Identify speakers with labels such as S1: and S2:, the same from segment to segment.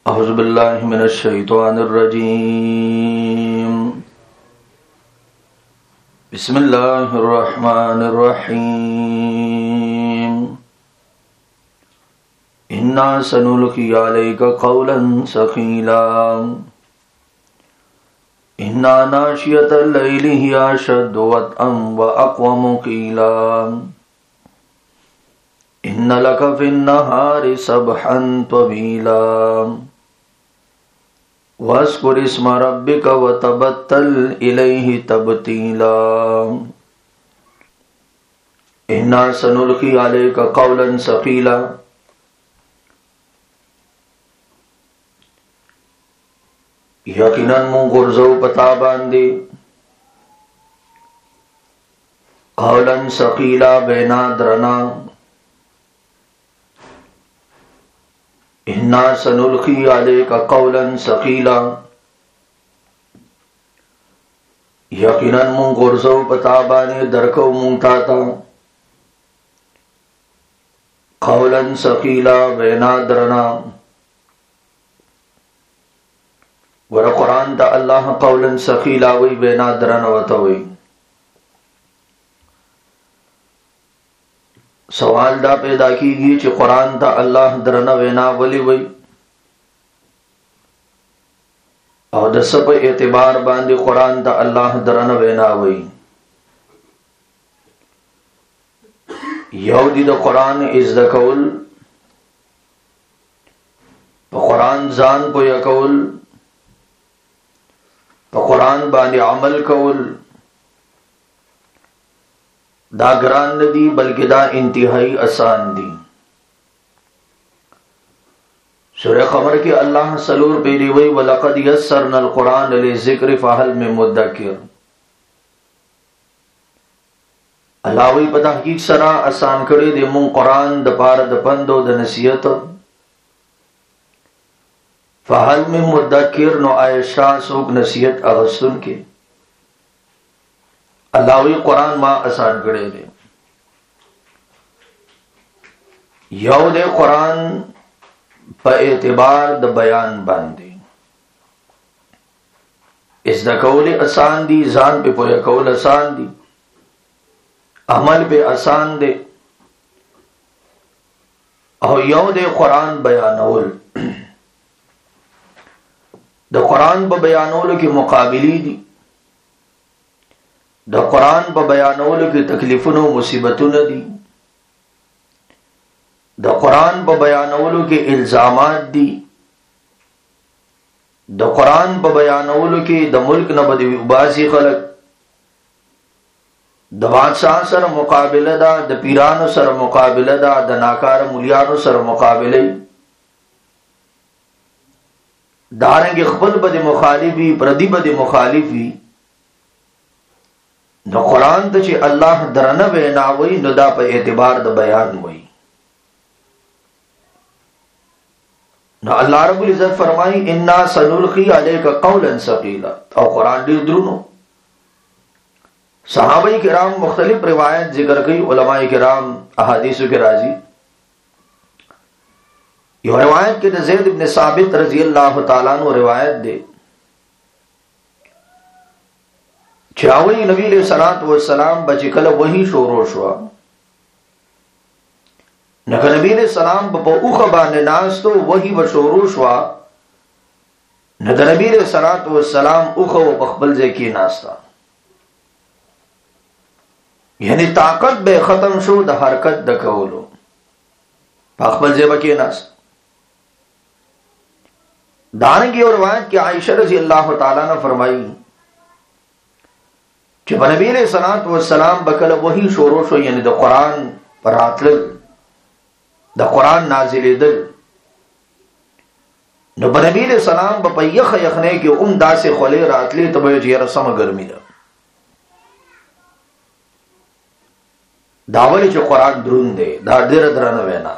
S1: अऊज़ु बिल्लाहि मिनश शैतानिर रजीम। बिस्मिल्लाहिर रहमानिर रहीम। इन्ना सनुल्क़ी अलैका क़ौलन सक़ीला। इन्ना नाशियतल लैलि हिया अशद्दु वत्अन व अक़वमु क़ीला। इन्न लक फ़िन्नहारि सबहन त्वबीला। वज़्कुर इस्म रब्बिक वतबत्तल इलैहि तबतीला। इन्ना सनुल्क़ी अलैका क़ौलन सक़ीला। यकीनन मुँह गुर्जो पता बांधे क़ौलन सक़ीला बेना द्रना। इन्ना सनुल्क़ी अलैका क़ौलन सक़ीला। यकीनन मुँह गुर्जो पता बाने दरको मुँहताता क़ौलन सक़ीला बेना द्रना। वर कुरान ता अल्लाह क़ौलन सक़ीला वही बेना द्रना वता वही। सवाल दा पैदा कीगी कि कुरान ता अल्लाह द्रना वेना वली वही और दस पे एतबार बांधे कुरान ता अल्लाह द्रना वेना वही। यहूदी दा कुरान इज़ द कौल कुरान जान को यकौल कुरान बांधे अमल कौल दा ग्रान दी बल्कि दा इंतहाई आसान दी। सूरह क़मर के अल्लाह सलूर पेरी वही वलक़द यस्सरनल क़ुरान लिज़िक्र फ़हल मिन मुद्दकिर। अल्लाह वही पता हकीक सरा आसान करे दे मुँ कुरान द पार द पंदो द नसीहत फ़हल मिन मुद्दकिर नो आयशा सोक नसीहत अगस्तुन के अल्लाह वही कुरान मां आसान करे दे। यहूद कुरान पर एतबार द बयान बांधे इस द कौल आसान दी जान पे पोया कौल आसान दी अमल पे आसान दे और यहूद कुरान बयानोल द कुरान पर बयानोल की मुकाबिली दी द कुरान पर बयानोल की तकलीफुन मुसीबतुन दी द कुरान पर बयानोल के इल्जामात दी द कुरान पर बयानोल के द मुल्क न बदी उबासी खलक द बादशाह सर मुकाबिला दा द पीरान सर मुकाबिला दा द नाकार मुलियानो सर मुकाबिले दारेंगे खपल बदे मुखालिफी प्रदी बदे मुखालिफी न कुरान तो चे अल्लाह दरन वेना वही नुदा पर एतबार द बयान वही न अल्लाह रब्बुल इज्जत फरमाई इन्ना सनुल्क़ी अलैका क़ौलन सक़ीला और कुरान डी द्रुनो। सहाबाई किराम मुख्तलिफ रिवायत जिक्र की उलमाए किराम अहादीस के राजी यह रिवायत के ज़ैद इब्न साबित रज़ी अल्लाह तआला अन्हु रिवायत दे चावई नबी अलैहिस्सलातु वस्सलाम बचिकल वही शोरोश हुआ नक नबी अलैहिस्सलाम बउख बाने नास तो वही व शोरोश हुआ नक नबी अलैहिस्सलातु वस्सलाम उख व बखबल जे की नास्ता यानी ताकत बे खत्म शो द हरकत द कौलो बखबल जे बकी नास दान की और रिवायत की आयशा रज़ी अल्लाह तआला ने फरमाई कि नबी अलैहिस्सलातु वस्सलाम बकल वही शोरोशो यानी द कुरान पर आतल द कुरान नाजिल दल न नबी अलैहिस्सलाम बपयख यखने के उमदा से खले रातले तब ये रसम गर्मी दा दावली जो कुरान द्रुन दे दादर दरन वेना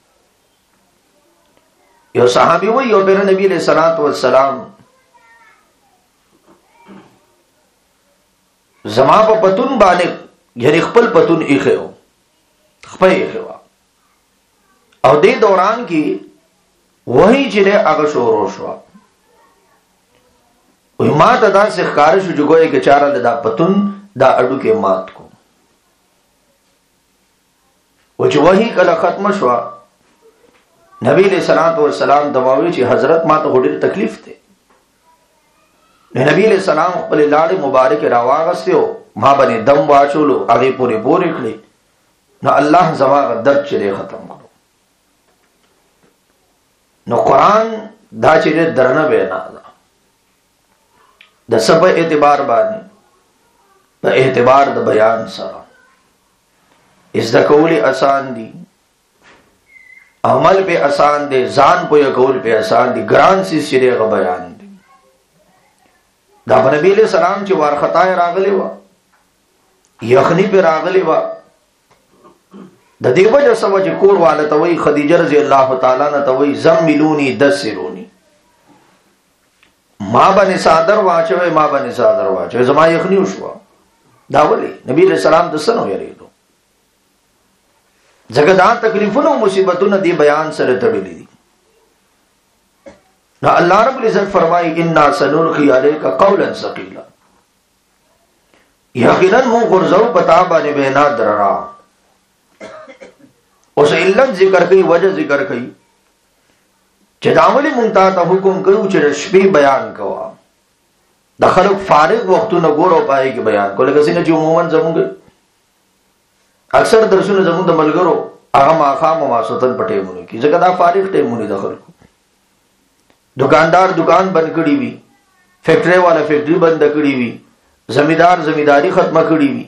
S1: यो सहाबी वही और मेरे नबी अलैहिस्सलातु वस्सलाम जमा पर पतुन बाने यानी खपल पतुन इखे हो खपे इखे और दे दौरान की وحی چې له هغه شروع شو. وی ما ته دا ښکار شو چې ګویا کې چاره دا پتون دا اډو کې مات کو. و چې وحی کله ختم شو نبی علیہ الصلوۃ والسلام دواوی چې حضرت ما ته ډېر تکلیف ته. نبی علیہ السلام خپل لاړې مبارک راواغستو ما باندې دم واچولو هغه پوری پوری کړی. نو الله زما درد چې ختم کړو. نو قرآن دا چې درنه وینا ده د سبا اعتبار باندې په اعتبار د بیان سره از د کولی آسان دي عمل په آسان دي ځان په کول په آسان دي ګران سي شریغه بیان دي. دا نبی له سلام چې وارخطای راغلی و یخنی په راغلی و د دې وجه سمجھ کور والا ته وی خدیجه رضی الله تعالی عنها ته وی زملونی دسرونی ما باندې صادر واچوي ما باندې صادر واچوي زما یخنی وشو. دا ولی نبی رسول سلام د سنو یریدو ځکه دا تکلیفونه او مصیبتونه دی بیان سره تړلې دي. نو الله رب العزت فرمایي انا سنلقي عليك قولا ثقيلا یقینا مو غرزو پتا باندې بنا دررا. اوس علت ذکر کوي وجه ذکر کوي چې داولی مونږ ته حکم کوي چې شپې بیان کوه. د خلق فارغ وختونه ګورو پای کې بیان کوله کسینه چې عموما زموږ اکثر درسونه زموږ د ملګرو هغه ماخام او ماسوتن پټې مونږ کې ځکه دا فارغ ټیمونه د خلکو. دکاندار دکان بند کړی وي فیکټری والا فیکټری بند کړی وي زمیدار زمیداری ختمه کړی وي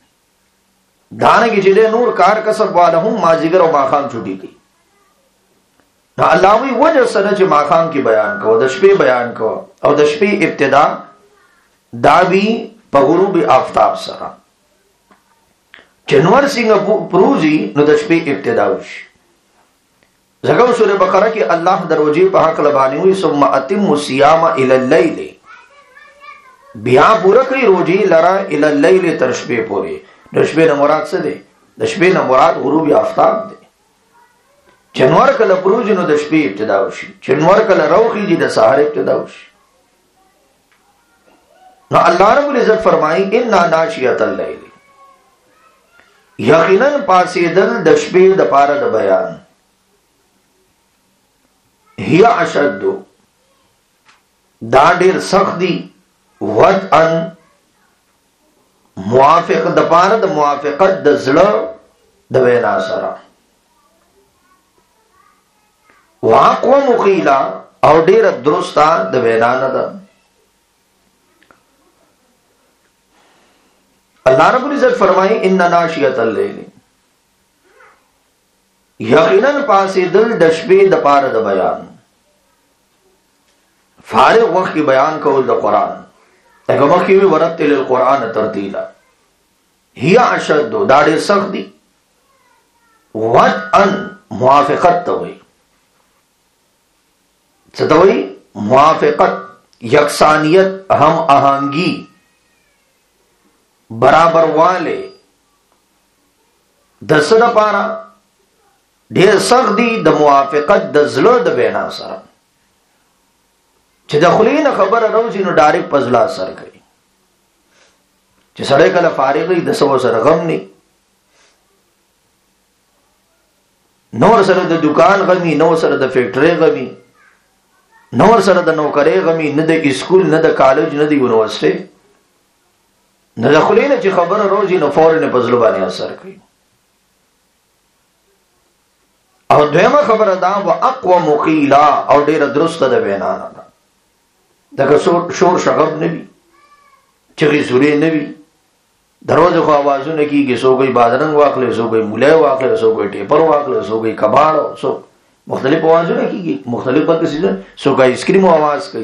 S1: دانګي چې نور کار کسب والا هم ماجیګر او ماخام چټي کوي. نو الله وی وجه سره چې ماخام کې بیان کوو د شپې بیان کوو او د شپې ابتدا دا وی په غروب آفتاب سره جنور څنګه پروزي نو د شپې ابتدا وشي. زګو سورہ بقره کې الله دروځي په حق لبانی وي ثم اتم الصيام الى الليل بیا پورا کوي روزي لرا الى الليل تر شپې پورې. د شپې نه مراد څه دی؟ د شپې نه مراد غروب آفتاب دی. جنور کله پروزي نو د شپې ابتدا وشي جنور کله روخي دي د سحر ابتدا وشي. نو الله رب العزت فرمایي ان ناشئه الليل یقینا پاسېدل د شپې د پاره د بیان هي اشد دا ډېر سخت دي وطئن موافق د پاره د موافقت د زړه د وینا سره واقوم قیلا او ډېر درسته د وینا نه ده. اللہ رب العزت فرمائی ان ناشئۃ اللیل یقیناً پاسېدل د شپې د پاره د بیان فارغ وخت کې بیان کول د قرآن هغه مخکې وی ورتل القرآن ترتیلا هي اشد دا ډېر سخت دي وطئن موافقت ته وي څه ته وي موافقت یکسانیت هم آهنگی برابر والے د سره پارا ډېر سخت دي د موافقت د زړه د وینا سره چې د خلینو خبره راوځي نو ډایرکټ پزلا اثر کوي. چې سړی کله فارغ وي د سو سره غم نه نور سره د دکان غمي نور سره د فیکټری غمي نور سره د نوکرۍ غمي نه د اسکول نه د کالج نه د یونیورسيټي نه د خلینو چې خبره راوځي نو فورن په زړه باندې اثر کوي. او دویمه خبره دا واقوم قیلا او ډیره درسته د وینا نه ده دغه شور شغب نه وي چغې سورې نه وي دروازه خو आवाजونه کیږي سو کوئی بادرنګ واخلې سو کوئی مولای واخلې سو کوئی ټیپر واخلې سو کوئی کباړ سو مختلف आवाजونه کیږي مختلف قسمه سو کوئی اسکریم आवाज کوي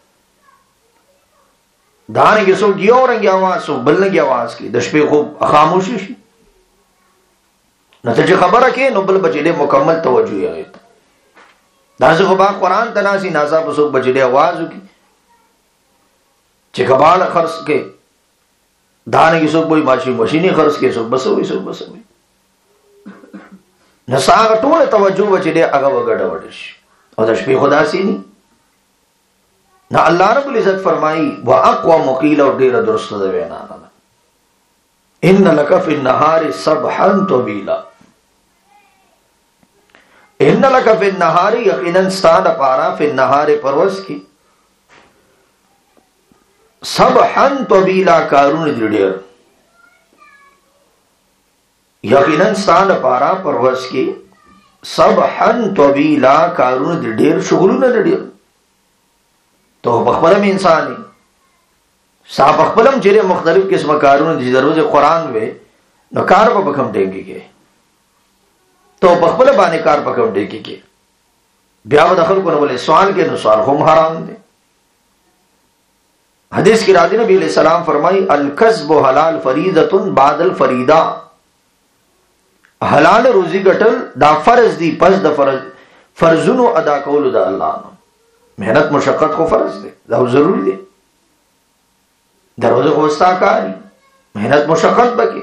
S1: دانه کې سو دیو رنګ आवाज سو بلنګ आवाज کوي د شپې خو خاموشي شي نو ته خبره کې نو بل بچې مکمل توجه یې دا څنګه با قرآن تناسي ناسا په سو بچې आवाज وکي چې کباړ خرڅ کې دانه کې سو کوئی ماشیني خرڅ کې سو بسوي نساغ ټول توجه بچې هغه وګډه وډ شي और द शपे खुदा सी नहीं ना। अल्लाह रब्बुल इज्जत फरमाई व अक़वा क़ील और ढेर दुरुस्त द वैना इन्न लक फ़िन नहारि सबहन तवीला। इन्न लक फ़िन नहारि यकीनन स्तान पारा फ़िन नहारि परवस की सबहन तवीला कारून दिडेर। यकीनन स्तान पारा परवस की सबहन तवीला कारून दिडेर शुगलू न दिडेर। तो बखबलम इंसानी सा बखबलम जेरे मुख्तलिफ किस्म कारून दी दरोज कुरान वे न कार बखम देंगे के तो बखबल बाने कार बखम देंगे के ब्याह दखल को न बोले सवाल के अनुसार हम हराम दे। हदीस की राजी नबी अलैहि सलाम फरमाई अल कस्ब हलाल फरीदतुन बादल फरीदा। हलाल रोजी गटल दा फर्ज दी पस द फर्जुनो अदा कौल दा अल्लाह मेहनत मुशक्कत को फर्ज दे दा जरूरी दे दरोजे को वस्ताकारी मेहनत मुशक्कत बके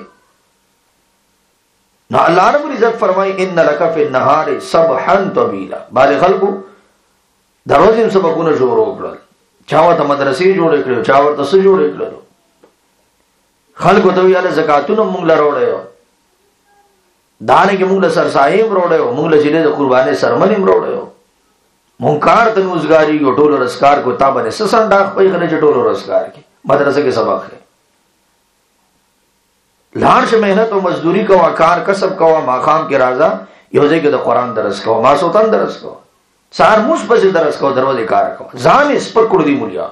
S1: ना। अल्लाह रब्बुल इज्जत फरमाई इन्न लक फ़िन नहारि सबहन तवीला। बारे खल्कु दरोजे सबकुन जोरो कड़ल चावत मदरसे जोड़े कड़ो चावत से जोड़े कड़ो खल्कु तो याले ज़कातुन मुंगला रोड़े हो दाने के मुंगला सरसाहिम रोड़े हो मुंगला जिले द कुर्बाने सरमनिम रोड़े हो मुंकार तनुजगारी को टोलो रसकार को ताबने ससन डाक पे करे टोलो रसकार की मदरसे के सबक है। लार्श मेहनत और मजदूरी का वाकार कसब का माखाम के राजा योजे के कुरान दरस का मासोतन दरस का सार मुश बजे दरस का दरवाजे कार का जान इस पर कुर्दी मुलिया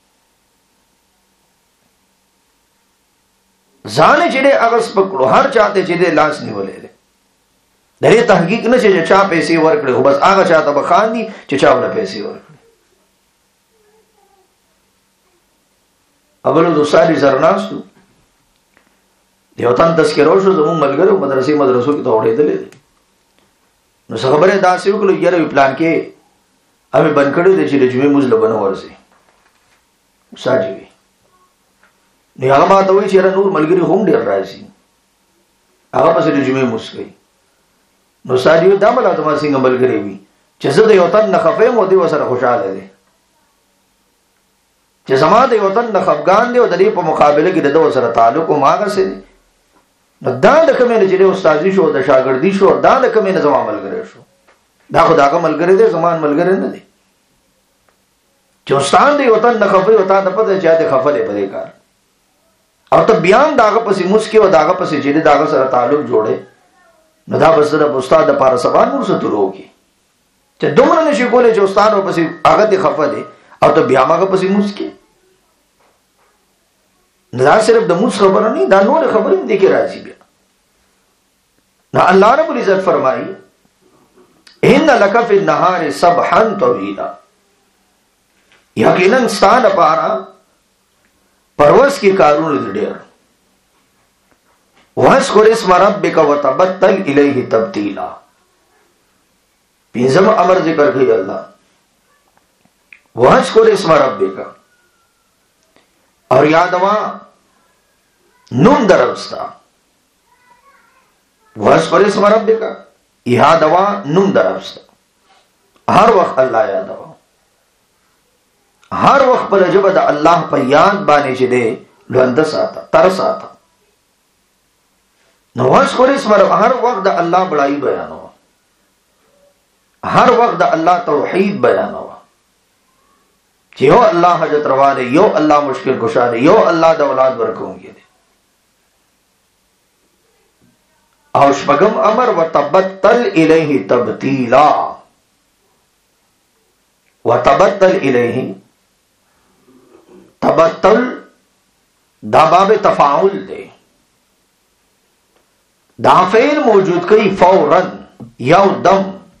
S1: जाने चिड़े अगस पकड़ो हर चाहते चिड़े लाश नहीं बोले दे दरे तहकीक न चे चा पैसे वर्कड़े हो बस आगा चाहता बखान दी चिचा वाला पैसे वर्कड़े अबलो दुसारी जरनास तू देवतान तस्करोशो जमून मलगरो मदरसे मदरसों की तोड़े दले दे न खबरे दासी को लोग यार प्लान के हमें बनकड़े दे चिले जुमे मुझ बनो और से साजीवी ने आगा बात हुई चेहरा नूर मलगरी होम डेर रहा सी आगा पास जुमे मुझ गई नो साजीवी दामला तुम्हारा सिंह मलगरी भी जैसे देवतान न खफे मोदी वसर खुशहाल है दे जमा दे वतन न खफगान दे दरी पर मुकाबले की दो सर ताल्लुक मांग से न दान कमे ने जिले उस्तादी शो द शागिर्दी शो दान कमे ने जमा मल करे शो दा खुदा का मल करे दे जमान मल करे न दे जो उस्ताद दे वतन न खफे वता न पते चाहते खफले बरेकार और तब बयान दागा पसी मुस्के व दागा पसी जिले दागा सर ताल्लुक जोड़े न दा बस द उस्ताद पार सबान मुर से तुरोगी च दोमन ने शिकोले जो उस्ताद व पसी आगत खफले और तो ब्यामा का पसी मुस्के ना सिर्फ दमुस खबर नहीं दानों ने खबर में देखे राजी बिया ना। अल्लाह रब्बुल इज्जत फरमाई इन्न लक फ़िन नहारि सबहन तवीला। यकीनन स्थान पारा परवस की कारून दिडेर वस्कुर इस्म रब्बिका व तबत्तल इलैहि तब्तीला। पिंजम अमर जिक्र की अल्लाह वस्कुर इस्म रब्बिका और यादवा नून दरवस्ता वस्कुर इस्म रब्बिका यादवा नून दरवस्ता हर वक्त अल्लाह यादवा हर वक्त पर जब अल्लाह पर याद बाने चले लुंदस आता तरस आता वस्कुर इस्म हर वक्त अल्लाह बड़ाई बयान हुआ हर वक्त अल्लाह तौहीद बयान हुआ यो अल्लाह हजत रवा दे यो अल्लाह मुश्किल कुशा दे यो अल्लाह दौलाद बरकोंगे दे और शपगम अमर व तबत्तल इलैहि तबतीला व तबत्तल इलैहि तबत्तल दाबाब तफाउल दे दाफेल मौजूद कई फौरन यौदम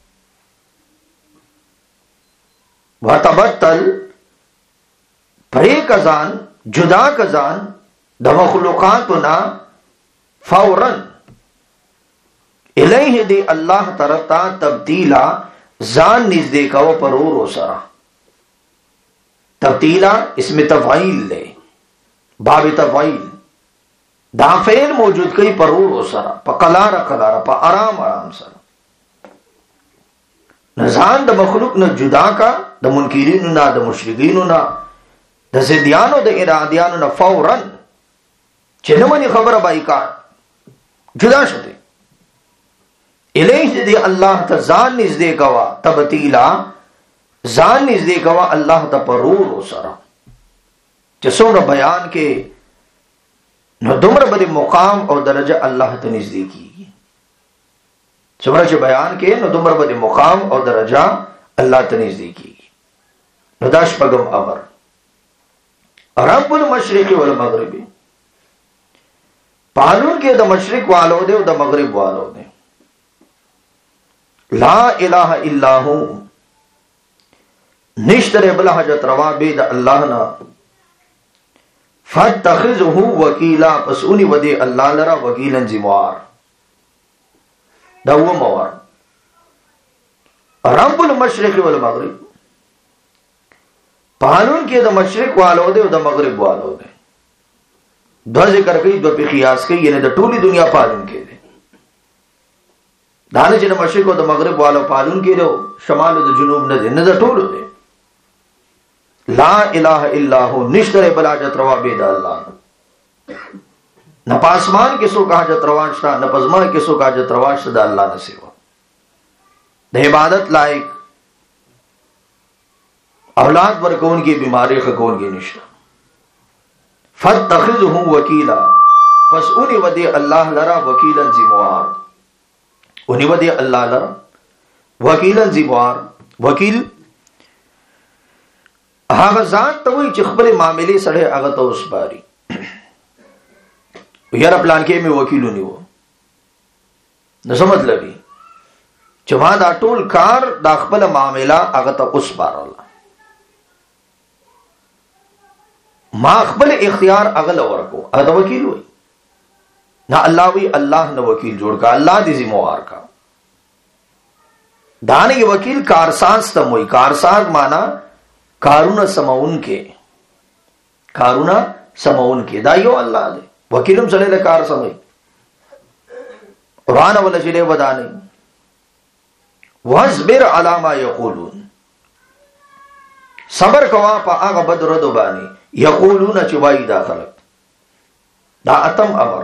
S1: व तबत्तल परे कजान जुदा कजान दमखलुकातना फौरन इलैहि दे अल्लाह तरता तब्दीला जान निजदे का वो परोर हो सरा तब्दीला इसमें तफाइल ले बाब तफाइल दाफेल मौजूद कई परोर हो सरा प कलारा कलारा प आराम आराम सरा نزان د مخلوق نه جدا کا، د منکرینو نه، د مشرکینو نه، د زیدیانو د ارادیانو نه فوراً چې نه مني خبره بایکاټ جدا شته. الیه دې الله ته ځان نږدې کوا، تبتیلا ځان نږدې کوا الله ته پرور سره، چې څومره بیان کې نو دومره به مقام او درجه الله ته نږدې کیږي. څومره چې بیان کې نو دومره به مقام او درجه الله ته نږدې کیږي. نو دا شپږم امر رب المشرق والمغرب، پالون کې د مشرق والو دی او د مغرب والو دی. لا الہ الا هو، نشتره بل حاجت روا بيد الله نا، فاتخذه وکیلا، پس اونی ودی الله لرا وکیلا ذمہوار. دا هو موار رب المشرق والمغرب، پالون کې د مشرق والو دی او د مغرب والو دی. دو ذکر کوي، دو په قیاس کوي، یعنی د ټولي دنیا پالون کې دی. دانه چې د مشرق او د مغرب والو پالون کې دی، شمال او د جنوب نه دی، نه د ټولو دی. لا الہ الا هو، نشتره بل حاجت روا بيد الله. نه پاسمان کې څوک حاجت روا شته، نه پزما کې څوک حاجت روا شته د الله نه سوا. د عبادت لایق اولاد ورکون کی بیماری خکون کی نشته. فاتخذه وکیلا، پس اونی ودی اللہ لرا وکیلا ذمہوار، اونی ودی اللہ لرا وکیلا ذمہوار. وکیل هغه ذات ته وایي چې خپل معاملې سره هغه ته وسپاري. یاره پلان کې مې وکیل ونیو، نو څه مطلب دی چې ما دا ټول کار دا خپل معامله هغه ته وسپارل، ما خپل اختیار اغل ورکو، هغه وکیل وي. نه الله وی الله نه وکیل جوړ کا، الله دې ذمہوار کا. دانه وکیل کارساز تم وي. کارساز معنا کارونه سمون کې، کارونه سمون کې، دا یو الله دی. وکیلم سره له کار سمي قرآن ولا چې له ودانه واصبر علی ما یقولون، صبر کوا په هغه بدر دو باندې یقولون چې وای دا خلق. دا اتم امر،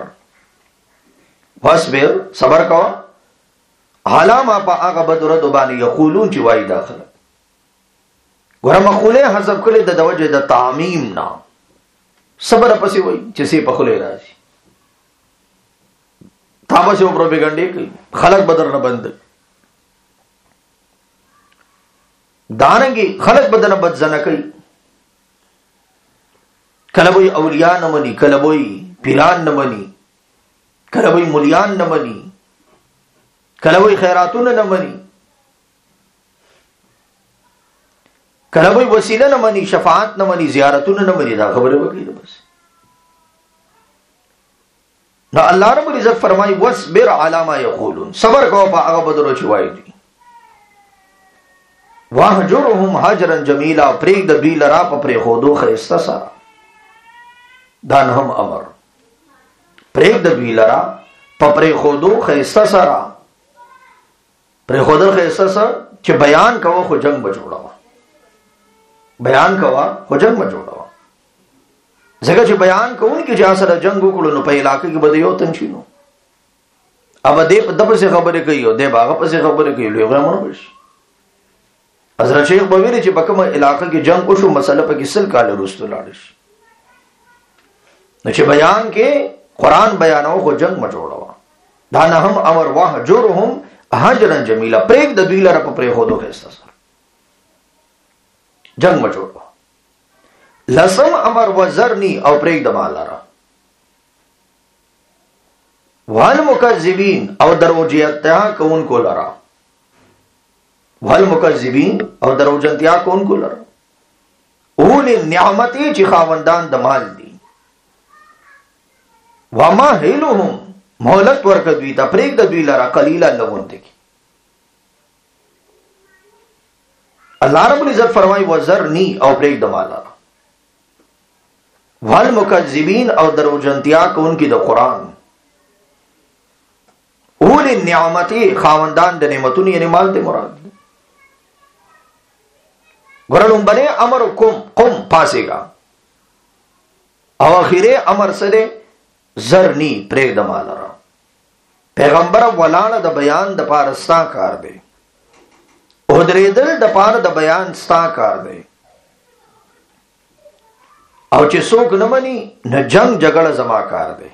S1: واصبر صبر کوا علی ما په هغه بدر دو باندې یقولون چې وای دا خلق. ګوره مقوله حذف کړي د وجه د تعمیم نه، صبر پسې وای چې سي په خله راځي. تاسو یو پروپاګاندا کوي، خلق بدر نه بند، دانګي خلق بدن بدزنه کوي. کله وای اولیاء نه مني، کله وای پیران نه مني، کله وای مليان نه مني، کله وای خیراتونه نه مني، کله وای وسیله نه مني، شفاعت نه مني، زیارتونه نه مني. دا خبره وکړي بس. نو الله رب العزت فرمایي واصبر علی ما یقولون، صبر کوه په هغه بدرو چې وایي دي. واهجرهم هجرا جمیلا، پریک د دوی لرا په پری خودو خيسته سره. دا هم امر، پریک د دوی لرا په پری خودو خيسته سره. پری خودو خيسته سره چې بیان کوه خو جنگ بجوړه، بیان کوا خو جنگ بجوړه. ځکه چې بیان کوونکی چې سره جنگ وکړو نو په علاقې کې بده یو تنشینو، اب دې په دغه څه خبره کوي او دې باغ په څه خبره کوي، لوی غمونه بشي. حضرت شیخ بویری چې په کومه علاقې کې جنگ وشو مسله په کې سل کال وروسته لاړ شي. نو چې بیان کې قران بیانو خو جنگ مجوړه. دا نه هم امر واهجرهم هجرا جمیلا، پریک د دوی لپاره په پرې خودو کې استاسر جنگ مجوړه. لسم امر وزرنی، او پریک د مالارا. والمکذبین، او دروجیتیا کون کو لرا. والمکذبین، او دروجنتیا کون کو لرا. اول نعمتی چې خاوندان د مال دي. وما هیلهم، مهلت ورک دوی ته، پریک د دوی لرا قلیلا لغونته کی. الله رب العزت فرمای وزرنی، او پریک د مالارا. والمکذبین، او دروجنتیا کونکي د قران. اول النعمت، خاوندان د نعمتونو یعنی مال ته مراد. پیغمبر امر قم پاسېګا او اخیره امر سره زرنی پرېږده مالره. پیغمبر ولاړه د بیان د پاره ستا کار دی، ودرېدل د پاره د بیان ستا کار دی، او چې څوک نه مني نه جنگ جګړه زما کار دی.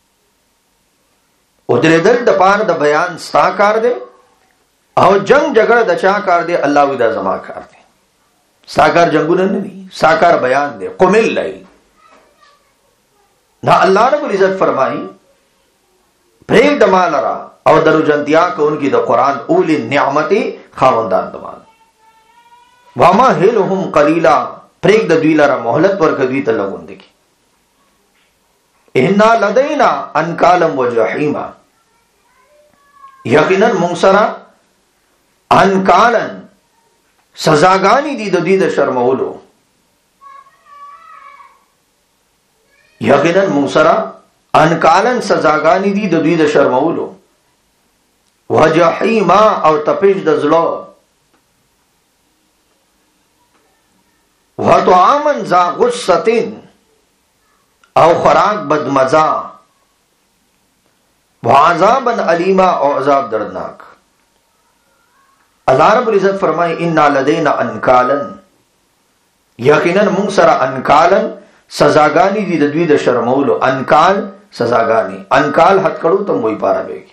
S1: ودرېدل د پاره د بیان ستا کار دی او جنگ جګړه د چا کار دی؟ الله وی دا زما کار دی. ستا کار جنگونه نه دي، ستا کار بیان دی. قم الليل. نا اللہ رب العزت فرمائی پریک دمال را او درو جنتیا کو ان کی دا قرآن اولی نعمتی خاوندان دمال واما ہلهم قلیلا پریک دا دوی لرا محلت ورک دوی تا لگون دکی. انا لدینا انکالم و جحیما یقینا منصرا انکالن سزاگانی دی دا دی دا شرمولو یقینا موسرا انکالن سزاگانی دی د دوی د شرمولو وجحیما او تپش د زلو وطعاما ذا غصتین او خوراک بدمزا وعذابا علیما او عذاب دردناک. اللہ رب العزت فرمائے انا لدینا انکالن یقینا موسرا انکالن سزاگانی دی د دوی د شرمولو. انکال سزاگانی، انکال حد کړو تم وای پارا بیگی.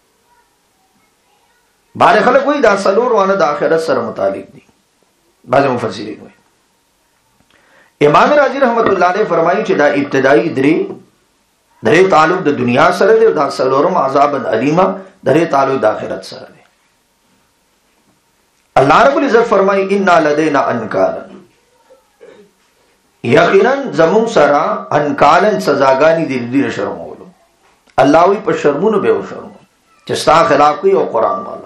S1: بار خلق وای دا سلور وانه د آخرت سره متعلق دي. بعض مفسرین وای امام رازی رحمت الله علیه فرمایي چې دا ابتدایي درې تعلق د دنیا سره دی، دا سلورم عذاب الیما درې تعلق د آخرت سره دی. الله رب العزت فرمایي انا لدینا انکالن یقینا زمون سرا انکالن سزاگانی دی دی شرمولو. اللہ وی پر شرمونو بے و شرمو چستا خلاف کوئی او قرآن والا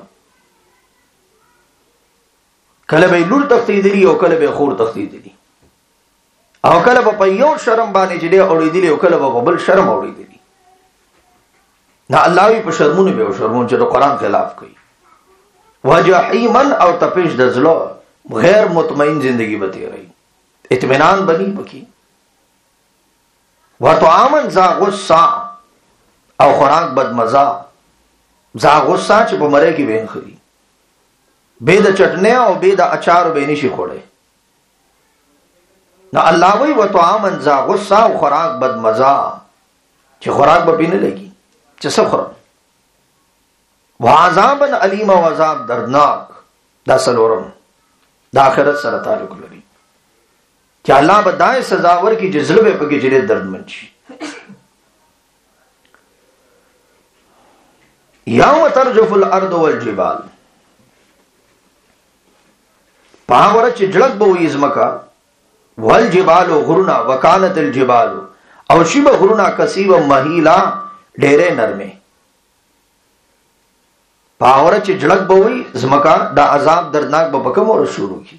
S1: کله به لور تختیدلی او کله به خور تختیدلی او کله به یو شرم باندې چې دی اوریدلی او کله به بل شرم اوریدلی. نه الله وی پر شرمونو بے و شرمو چې قرآن خلاف کوي. وجحیما او تپش د زلو غیر مطمئن زندگی بتی رہی، اطمینان بنی بکی. وطعامن ذا غصہ او خوراک بدمزا ذا غصہ چې په مره کې وین خوري بے د چټنه او بے د اچار به نشي خوړې. نو الله وی وطعامن ذا غصہ او خوراک بدمزا چې خوراک به پینې لګي چې څه خورم. وعذابا علیم او عذاب دردناک. دا سلورم د آخرت سره تعلق لري کہ اللہ بدائے سزاور کی جذبے پکی جلے درد منشی. یوم ترجف الارض والجبال پاور چجڑک بوئی ازمکا والجبال غرنا وکانت الجبال او شب غرنا کسیب مہیلا ڈیرے نرمے. پاور چجڑک بوئی ازمکا دا عذاب دردناک بپکم اور شروع کی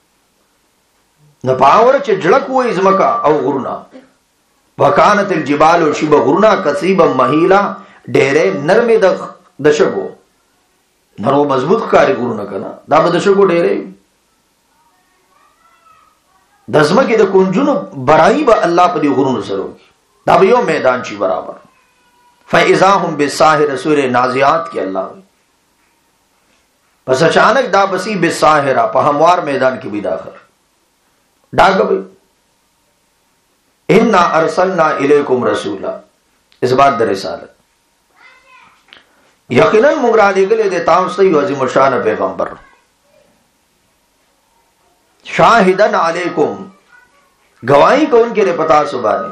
S1: نو پاور چې جړک وې زمکا او غرنا وکانت الجبال شب غرنا کسیبا مهیلا ډېرې نرمې د شګو نرو مضبوط کاری غرنا کنا دا به د شګو ډېرې د زمکې د کنجونو برای به الله په دې غرونو سره وکي. دا به یو میدان شي برابر. فاذا هم بالساهره سوره نازعات کې الله پس اچانک دا بسی بالساهره په هموار میدان کې بھی داخل ڈاک بھئی انا ارسلنا الیکم رسولا. اس بات در رسالت یقیناً مغرا لے گلے دے تاوستی عظیم الشان پیغمبر شاہدن علیکم گواہی کو ان کے لئے پتا سبانے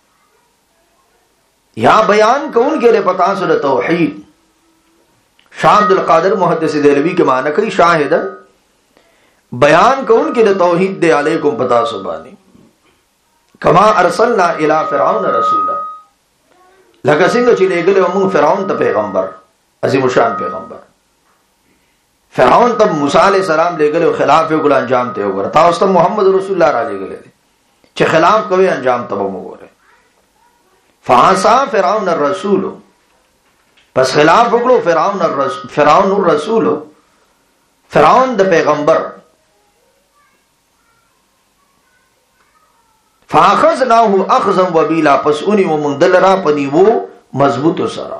S1: یا بیان کو ان کے لئے پتا سب توحید. شاہ عبد القادر محدث دہلوی کے معنی کری شاہدن بیان کو ان کے لئے توحید دے علیکم پتا سبانے کما ارسلنا الى فرعون رسولا لکه څنګه چې لېږلې موږ فرعون ته پیغمبر عظیم الشان پیغمبر. فرعون ته موسی علیہ السلام لېږلې خلاف یې ګل انجام ته وګوره. تاسو ته محمد رسول الله را لېږلې چې خلاف کوي انجام ته وګوره. فعصى فرعون الرسول پس خلاف وکړو فرعون الرسول فرعون د پیغمبر فاخذناه اخذا وبیلا، پس اونی و من دل را پنیو مضبوط سرا.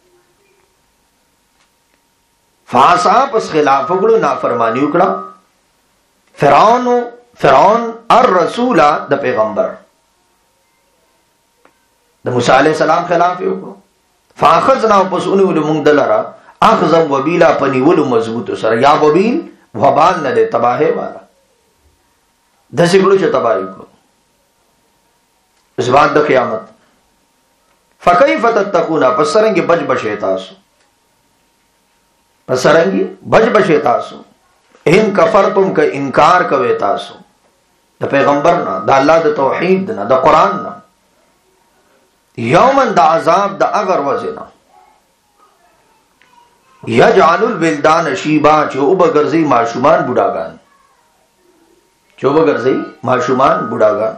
S1: فاسا پس خلاف وکړو، نافرمانی وکړه فرعون الرسول د پیغمبر د موسی علیہ السلام خلاف وکړو. فاخذناه پس اونی ول من دل را اخذا وبیلا پنیول مضبوط سرا. یا وبیل وبال نه ده تباہی والا، د سګړو چې تباہی کو اس بعد د قیامت. فکیف تتقون، پس سرنګي بچ بشی تاسو، پس سرنګي بچ بشی تاسو. ان کفرتم، که انکار کوي تاسو د پیغمبر نه، د الله د توحید نه، د قران نه. یومن د عذاب د اگر وزنا یجعل الولدان شیبا، چې وبګرځي ماشومان بوډاګان، چې وبګرځي ماشومان بوډاګان.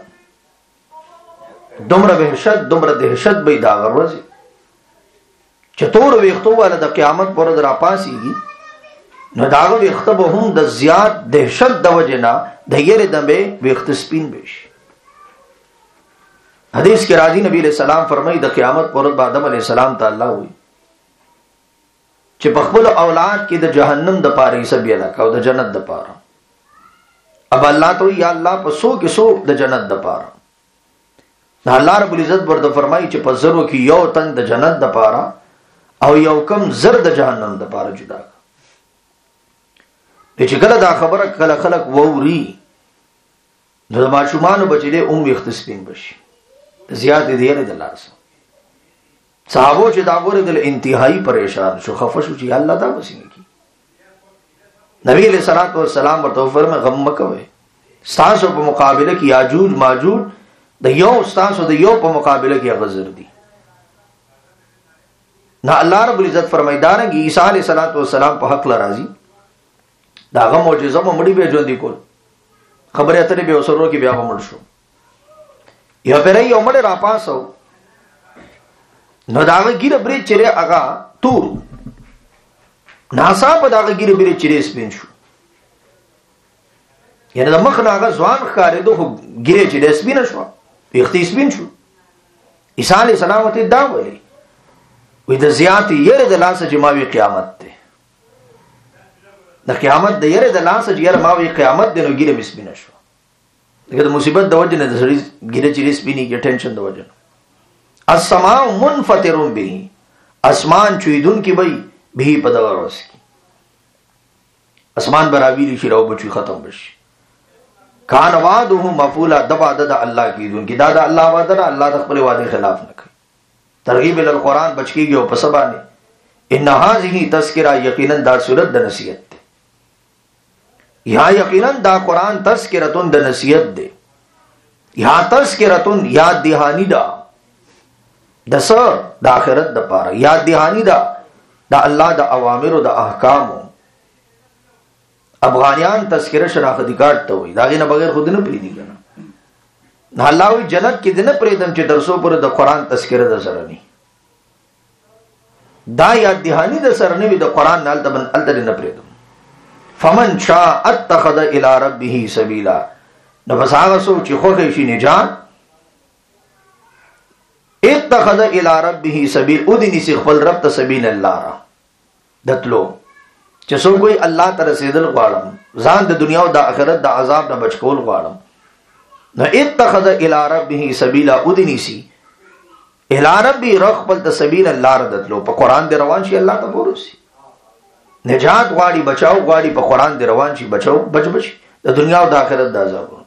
S1: دومره وحشت دومره دهشت به دا غروزي چې تور ویختو والا د قیامت پر درا پاسيږي، نو داغه ویخته به هم د زیات دهشت د وجنا د یره دمه ویخت سپین بشي. حدیث کې راځي نبی علیہ السلام فرمایي د قیامت پر بعد آدم علیہ السلام تعالی وي چې په خپل اولاد کې د جهنم د پاره حساب یې لکه او د جنت د پاره. اب الله ته یا الله په سو کې سو د جنت د پاره. الله رب العزت ورته فرمایي چې په زرو کې یو تن د جنت د پاره او یو کم زر د جهنم د پاره جدا. چې کله دا خبره کله خلق ووري، نو د ماشومان بچی له اختصبین بشي زیات دی نه د لاس. صحابو چې دا غوړي د انتهایی پریشان شو، خفه شو چې الله دا وسینه کی. نبی علیہ الصلوۃ والسلام ورته فرمایي غم مکوئ، تاسو په مقابله کې یاجوج ماجوج د یو تاسو د یو په مقابله کې غزر دي. نه الله رب العزت فرمایدار کی عیسی علیہ الصلوۃ والسلام په حق لراضي، داغه معجزه مو مړي به ژوند دي کول، خبره اترې به وسرو کې بیا مړ شو. یا پرې یو مړ را پاسو، نو داغه ګیره بري چره اغا تور ناسا په داغه ګیره بري چره سپین شو. یعنی د مخ نه هغه ځوان ښکارېدو، خو ګیره چې د سپین شو، ویختي سپین شو. عیسی علیہ السلام ته دا ویلي وي د زیات یره د لاس جماوي قیامت ته، د قیامت د یره د لاس یره ماوي قیامت د نو ګیره مسپین شو. دغه مصیبت د وجه نه د سړي ګیره چې سپینی کې ټینشن د وجه. السماء منفطر به، اسمان چویدون کی بئی به په دغه ورځ کې اسمان براویلی شي راو بچي ختم بشي. کان وعده مفعولا، د وعده د الله کیدون کی دا د الله وعده ده، الله د خپل وعده خلاف نه کوي. ترغیب ال القران بچکیږي او په سبا نه ان هذه تذکرہ، یقینا دا صورت د نصیحت ده. یا یقینا دا قران تذکرتون د نصیحت ده، یا تذکرتون یاد دهانی ده د سر د آخرت د پاره، یاد دهانی ده د الله د اوامر او د احکام. افغانیان تذکرہ شناختی کارت ته وي، داغه نه بغیر خود نه پریدي کنه. نه الله وی جنت کې دنه پریدم چې درسو پر د قران تذکرہ د سره ني، دا یاد دهانی د سره نه وي د قران نال تبن الته نه پریدم. فمن شاء اتخذ الى ربه سبيلا، نو بس هغه سوچ چې خوښ شي نجات. اتخذ الى ربه سبيل، ودني سي خپل رب ته سبيل الله را دتلو. چې څوک وي الله ته رسیدل غواړم، ځان د دنیا او د آخرت د عذاب نه بچ کول غواړم، نو اتخذ الى ربه سبيلا، ودني سي الى ربي رخبل ته سبيل الله را دتلو. په قران دی روان شي الله ته ورسي، نجات غواړي بچاو غواړي، په قران دی روان شي بچاو بچ د دنیا او د آخرت د عذاب.